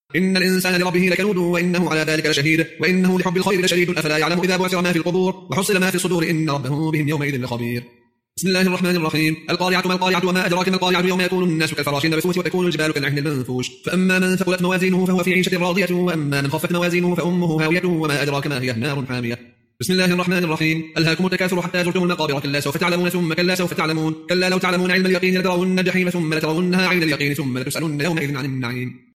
إن الإنسان لربه لكنود وإنه على ذلك لشهيد وإنه لحب الخير لشديد أفلا يعلم إذا بعثر ما في القبور وحصل ما في الصدور إن ربه بهم يومئذ لخبير. بسم الله الرحمن الرحيم. القارعة ما القارعة وما أدراك ما القارعة يوم يكون الناس كالفراش المبثوث وتكون الجبال كالعهن المنفوش فأما من ثقلت موازينه فهو في عيشة راضية وأما من خفت موازينه فأمه هاوية وما أدراك ما هي نار حامية. بسم الله الرحمن الرحيم. ألهاكم التكاثر حتى زرتم المقابر كلا سوف تعلمون ثم كلا سوف تعلمون كلا لو تعلمون علم اليقين لترون الجحيم ثم لترونها عين اليقين ثم لتسألن يومئذ عن النعيم.